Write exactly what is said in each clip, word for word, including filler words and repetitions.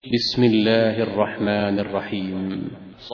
بسم الله الرحمن الرحيم.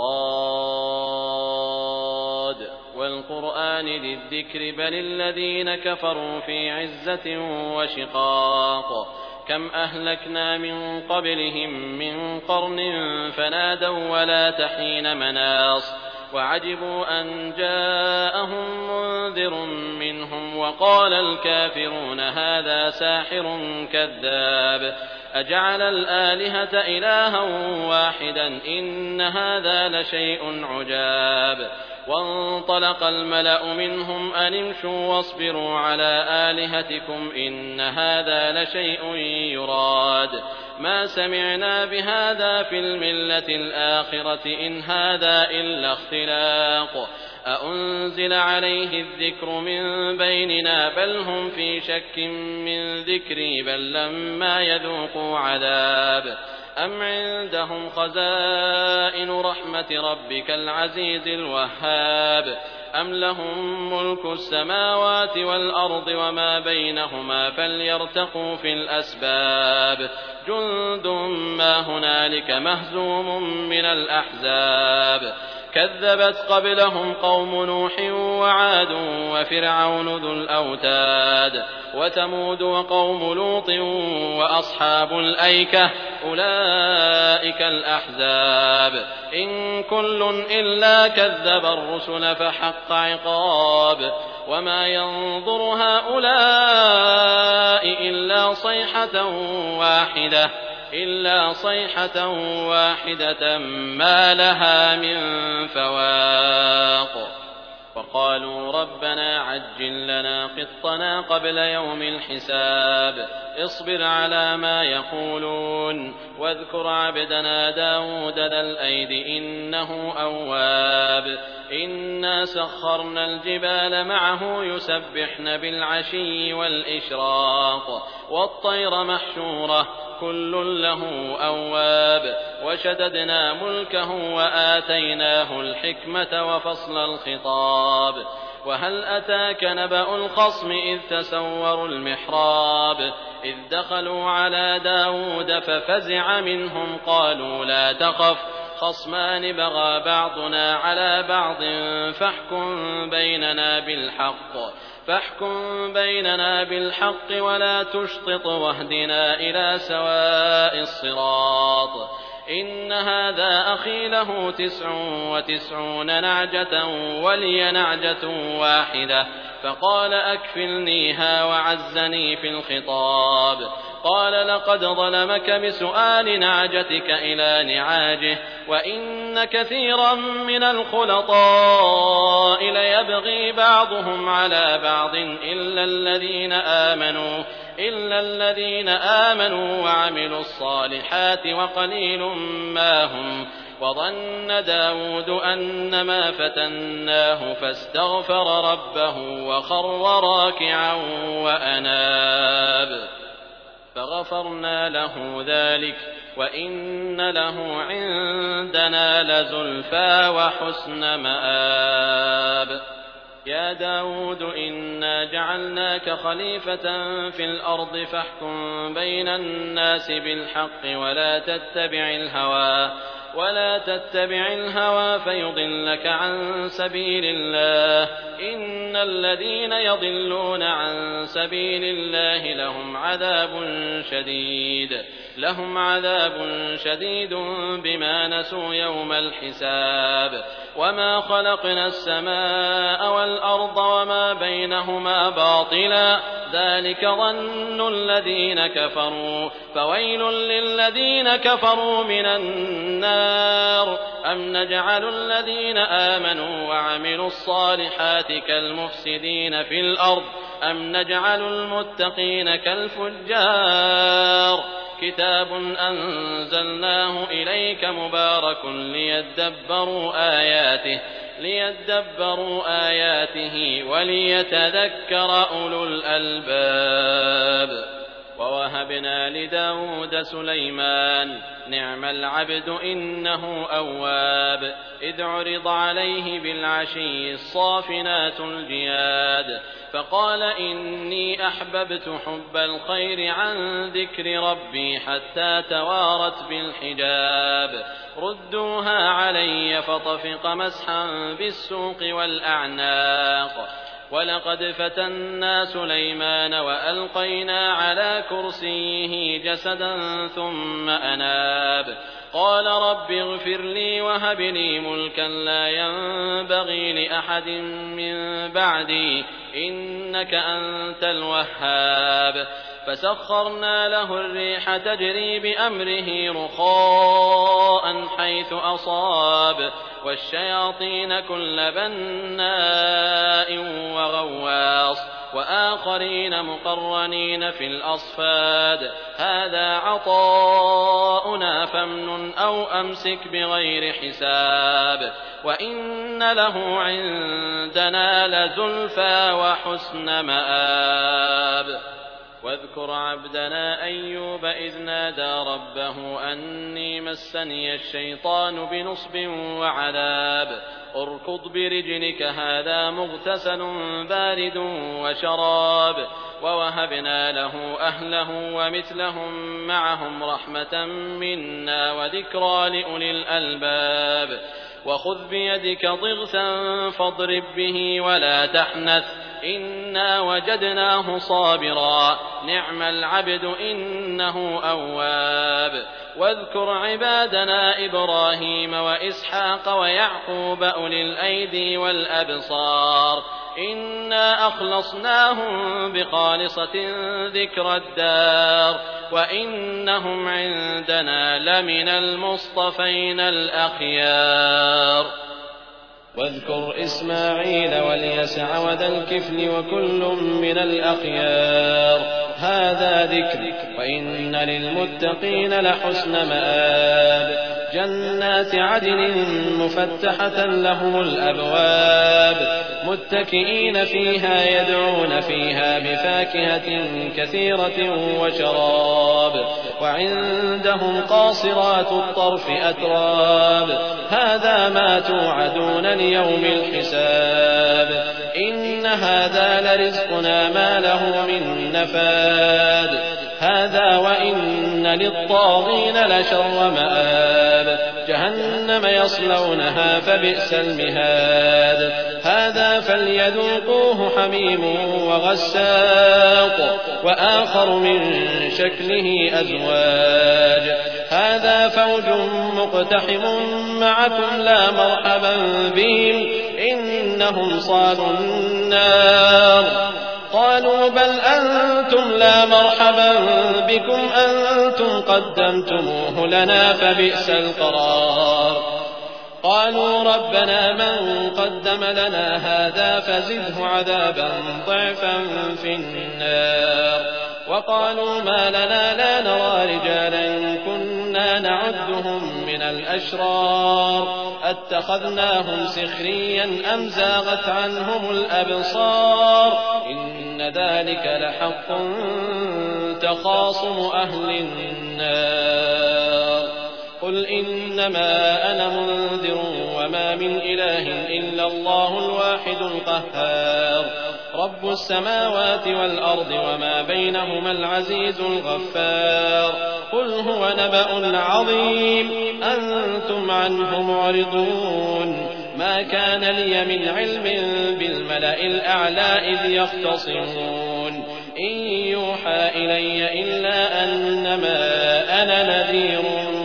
صاد والقرآن ذي الذكر بل الذين كفروا في عزة وشقاق كم أهلكنا من قبلهم من قرن فنادوا ولا تحين مناص وعجبوا أن جاءهم منذر منهم وقال الكافرون هذا ساحر كذاب أجعل الآلهة إلها واحدا إن هذا لشيء عجاب وانطلق الملأ منهم أن امشوا واصبروا على آلهتكم إن هذا لشيء يراد ما سمعنا بهذا في الملة الآخرة إن هذا إلا اختلاق أأنزل عليه الذكر من بيننا بل هم في شك من ذكري بل لما يذوقوا عذاب أم عندهم خزائن رحمة ربك العزيز الوهاب أم لهم ملك السماوات والأرض وما بينهما فليرتقوا في الأسباب جند ما هنالك مهزوم من الأحزاب كذبت قبلهم قوم نوح وعاد وفرعون ذو الأوتاد وثمود وقوم لوط وأصحاب الأيكة أولئك الأحزاب إن كل إلا كذب الرسل فحق عقاب وما ينظر هؤلاء إلا صيحة واحدة إلا صيحة واحدة ما لها من فواق وقالوا ربنا عجل لنا قطنا قبل يوم الحساب اصبر على ما يقولون واذكر عبدنا داود ذا الأيد إنه أواب إنا سخرنا الجبال معه يسبحن بالعشي والإشراق والطير محشورة كل له أواب وشددنا ملكه وآتيناه الحكمة وفصل الخطاب وهل أتاك نبأ الخصم إذ تسوروا المحراب إذ دخلوا على داود ففزع منهم قالوا لا تخف خصمان بغى بعضنا على بعض فاحكم بيننا بالحق فاحكم بيننا بالحق ولا تشطط واهدنا إلى سواء الصراط إن هذا أخي له تسع وتسعون نعجة ولي نعجة واحدة فقال أكفلنيها وعزني في الخطاب قال لقد ظلمك بسؤال نعجتك إلى نعاجه وإن كثيرا من الخلطاء ليبغي بعضهم على بعض إلا الذين آمنوا إلا الذين آمنوا وعملوا الصالحات وقليل ما هم وظن داود أنما فتناه فاستغفر ربه وخر راكعا وأناب فغفرنا له ذلك وإن له عندنا لزلفى وحسن مآب يا داود إنا جعلناك خليفة في الأرض فاحكم بين الناس بالحق ولا تتبع الهوى ولا تتبع الهوى فيضلك عن سبيل الله إن الذين يضلون عن سبيل الله لهم عذاب شديد لهم عذاب شديد بما نسوا يوم الحساب وما خلقنا السماء والأرض وما بينهما باطلا ذلك ظن الذين كفروا فويل للذين كفروا من النار أم نجعل الذين آمنوا وعملوا الصالحات كالمفسدين في الأرض أم نجعل المتقين كالفجار كتاب أنزلناه إليك مبارك ليدبروا آياته ليدبروا آياته وليتذكر أولو الألباب ووهبنا لداود سليمان نعم العبد إنه أواب إذ عرض عليه بالعشي الصافنات الجياد فقال إني أحببت حب الخير عن ذكر ربي حتى توارت بالحجاب ردوها علي فطفق مسحا بالسوق والأعناق ولقد فتنا سليمان وألقينا على كرسيه جسدا ثم أناب قال رب اغفر لي وهب لي ملكا لا ينبغي لأحد من بعدي إنك أنت الوهاب فسخرنا له الريح تجري بأمره رخاء حيث أصاب والشياطين كل بناء وغواص وآخرين مقرنين في الأصفاد هذا عطاؤنا فامنن أو أمسك بغير حساب وإن له عندنا لزلفى وحسن مآب واذكر عبدنا أيوب إذ نادى ربه أني مسني الشيطان بنصب وعذاب اركض برجلك هذا مغتسل بارد وشراب ووهبنا له أهله ومثلهم معهم رحمة منا وذكرى لأولي الألباب وخذ بيدك ضغثا فاضرب به ولا تحنث إنا وجدناه صابرا نعم العبد إنه أواب واذكر عبادنا إبراهيم وإسحاق ويعقوب أولي الأيدي والأبصار إنا أخلصناهم بخالصة ذكر الدار وإنهم عندنا لمن المصطفين الأخيار واذكر إسماعيل واليسع وذا الكفل وكل من الأخيار هذا ذكر وإن للمتقين لحسن مآب جنات عدن مفتحة لهم الأبواب متكئين فيها يدعون فيها بفاكهة كثيرة وشراب وعندهم قاصرات الطرف أتراب هذا ما توعدون ليوم الحساب إن هذا لرزقنا ما له من نفاد هذا وإن للطاغين لشر مآب جهنم يصلونها فبئس المهاد هذا فليذوقوه حميم وغساق وآخر من شكله أزواج هذا فوج مقتحم معكم لا مرحبا بهم إنهم صالوا النار قالوا بل أنتم لا مرحبا بكم أنتم قدمتموه لنا فبئس القرار قالوا ربنا من قدم لنا هذا فزده عذابا ضعفا في النار وقالوا ما لنا لا نرى رجالا كنا نعدهم من الأشرار أتخذناهم سخريا أم زاغت عنهم الأبصار إن ذلك لحق تخاصم أهل النار قل إنما أنا منذر وما من إله إلا الله الواحد القهار رب السماوات والأرض وما بينهما العزيز الغفار قل هو نبأ عظيم أنتم عنه معرضون ما كان لي من علم بالملأ الأعلى إذ يختصمون إن يوحى إلي إلا أنما أنا نذير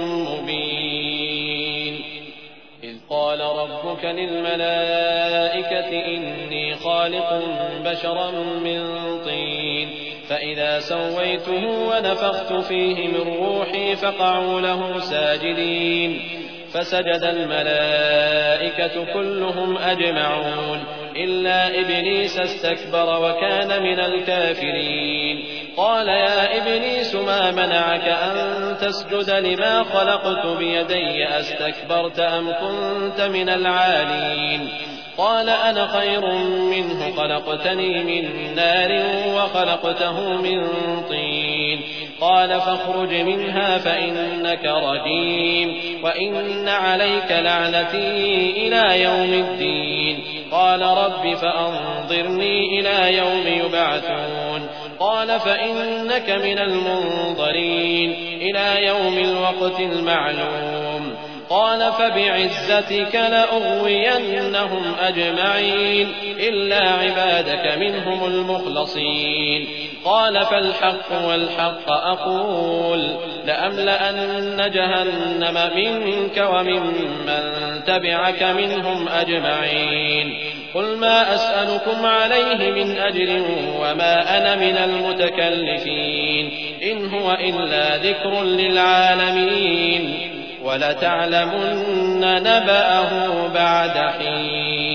مبين إذ قال ربك للملائكة إني خالق بشرا من طين فإذا سويته ونفخت فيه من روحي فقعوا له ساجدين فسجد الملائكة كلهم أجمعون إلا إبليس استكبر وكان من الكافرين قال يا إبليس ما منعك أن تسجد لما خلقت بيدي أستكبرت أم كنت من العالين قال أنا خير منه خلقتني من نار وخلقته من طين قال فاخرج منها فإنك رجيم وإن عليك لعنتي إلى يوم الدين قال رب فأنظرني إلى يوم يبعثون قال فإنك من المنظرين إلى يوم الوقت المعلوم قال فبعزتك لأغوينهم أجمعين إلا عبادك منهم المخلصين قال فالحق والحق أقول لأملأن جهنم منك وممن تبعك منهم أجمعين قل ما أسألكم عليه من أجر وما أنا من المتكلفين إن هو إلا ذكر للعالمين ولتعلمن نبأه بعد حين